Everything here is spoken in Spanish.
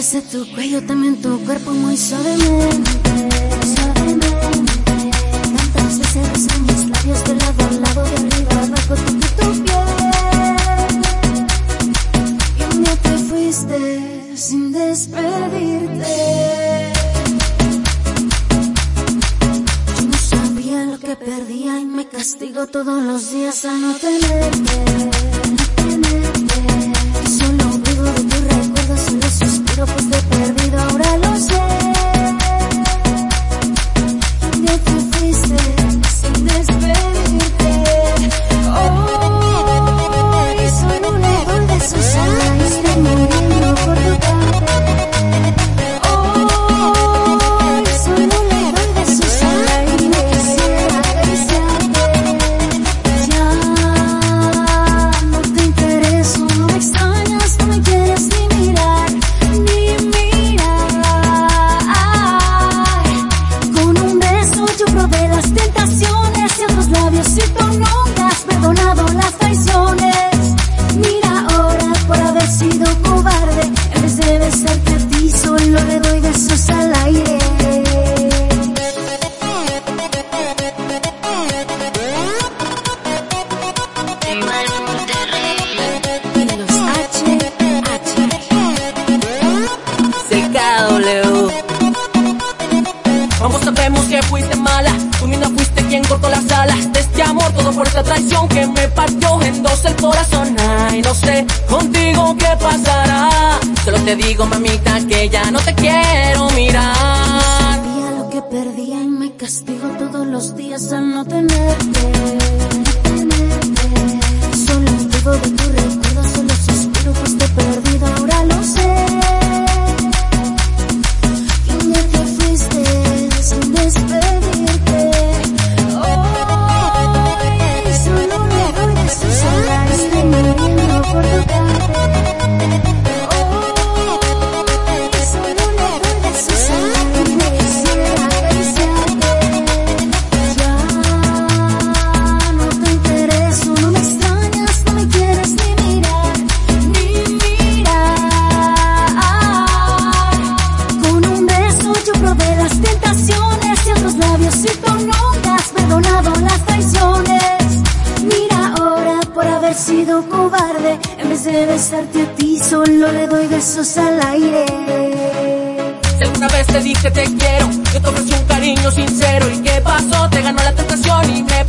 besé tu cuello, también tu cuerpo muy suavemente, suavemente. Tantas veces besé mis labios de lado a lado, de arriba a abajo, tu piel. Y un día te fuiste sin despedirte. Yo no sabía lo que perdía y me castigo todos los días al no tenerte, Y solo vivo de tus recuerdos, solo suspiro pues te he perdido, ahora lo sé. Y un día te fuiste sin despedirte. Hoy soy un león de Susana y estoy muriendo por tu parte. Hoy soy un león de Susana y no quisiera acariciarte. Ya no te intereso, no me extrañas, no me quieres ni mirar, ni mirar. Con un beso yo probé las tentaciones y otros labios y tú nunca has perdonado las traiciones. Mira ahora por haber sido cobarde, en vez de besarte a ti solo le doy besos al aire. CKW. Ambos sabemos que fuiste mala, tú misma fuiste quien cortó las alas de este amor, todo por esta traición que me partió en dos el corazón. Ay, no sé contigo qué pasará, solo te digo mamita que ya no te quiero mirar. Sabía lo que perdía y me castigo todos los días al no tenerte. Solo vivo de tu recuerdo, solo suspiro pues te he perdido, ahora lo sé. Y un día te fuiste sin despedirte. Hoy solo le doy de Susana, estoy muriendo por tu parte. Hoy solo le doy de Susana y no quisiera acariciarte. Ya no te intereso, no me extrañas, no me quieres ni mirar, ni mirar. Con un beso yo probé las tentaciones y otros labios y tú nunca has perdonado las traiciones. Mira ahora por haber sido cobarde, en vez de besarte a ti solo le doy besos al aire. Si alguna vez te dije te quiero, yo te ofrecí un cariño sincero, ¿y qué pasó? Te ganó la tentación y me